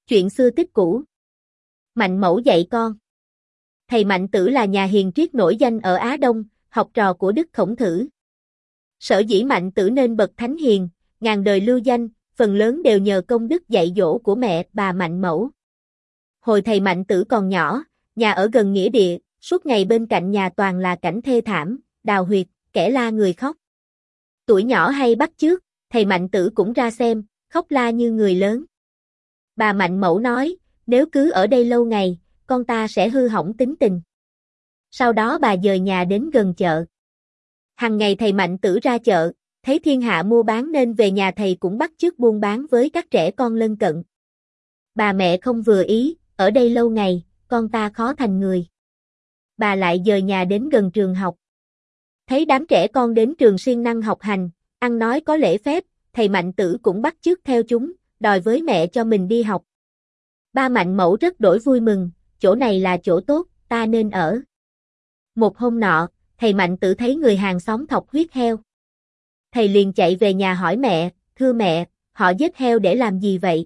Chuyện xưa tích cũ. Mạnh mẫu dạy con. Thầy Mạnh Tử là nhà hiền triết nổi danh ở Á Đông, học trò của Đức Khổng Thử. Sở dĩ Mạnh Tử nên bậc thánh hiền, ngàn đời lưu danh, phần lớn đều nhờ công đức dạy dỗ của mẹ bà Mạnh Mẫu. Hồi thầy Mạnh Tử còn nhỏ, nhà ở gần nghĩa địa, suốt ngày bên cạnh nhà toàn là cảnh thê thảm, đào huyệt, kẻ la người khóc. Tuổi nhỏ hay bắt chước, thầy Mạnh Tử cũng ra xem, khóc la như người lớn. Bà Mạnh Mẫu nói, nếu cứ ở đây lâu ngày, con ta sẽ hư hỏng tính tình. Sau đó bà dời nhà đến gần chợ. Hằng ngày thầy Mạnh Tử ra chợ, thấy thiên hạ mua bán nên về nhà thầy cũng bắt chước buôn bán với các trẻ con lân cận. Bà mẹ không vừa ý, ở đây lâu ngày, con ta khó thành người. Bà lại dời nhà đến gần trường học. Thấy đám trẻ con đến trường siêng năng học hành, ăn nói có lễ phép, thầy Mạnh Tử cũng bắt chước theo chúng, đòi với mẹ cho mình đi học. Ba Mạnh Mẫu rất đổi vui mừng, chỗ này là chỗ tốt, ta nên ở. Một hôm nọ, thầy Mạnh Tử thấy người hàng xóm thọc huyết heo. Thầy liền chạy về nhà hỏi mẹ, thưa mẹ, họ giết heo để làm gì vậy?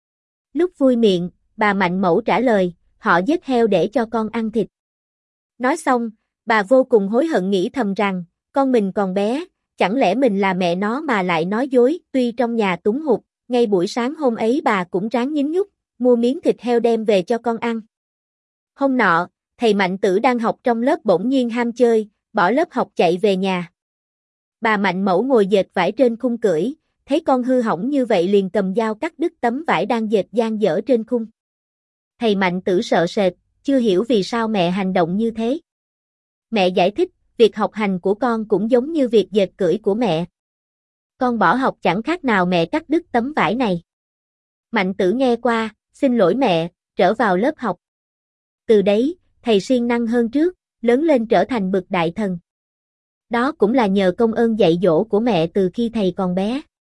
Lúc vui miệng, bà Mạnh Mẫu trả lời, họ giết heo để cho con ăn thịt. Nói xong, bà vô cùng hối hận nghĩ thầm rằng, con mình còn bé, chẳng lẽ mình là mẹ nó mà lại nói dối, tuy trong nhà túng hụt, ngay buổi sáng hôm ấy bà cũng ráng nhín nhúc, mua miếng thịt heo đem về cho con ăn. Hôm nọ, thầy Mạnh Tử đang học trong lớp bỗng nhiên ham chơi, bỏ lớp học chạy về nhà. Bà Mạnh Mẫu ngồi dệt vải trên khung cưỡi, thấy con hư hỏng như vậy liền cầm dao cắt đứt tấm vải đang dệt dang dở trên khung. Thầy Mạnh Tử sợ sệt, chưa hiểu vì sao mẹ hành động như thế. Mẹ giải thích, việc học hành của con cũng giống như việc dệt cưỡi của mẹ. Con bỏ học chẳng khác nào mẹ cắt đứt tấm vải này. Mạnh Tử nghe qua, xin lỗi mẹ, trở vào lớp học. Từ đấy, thầy siêng năng hơn trước, lớn lên trở thành bậc đại thần. Đó cũng là nhờ công ơn dạy dỗ của mẹ từ khi thầy còn bé.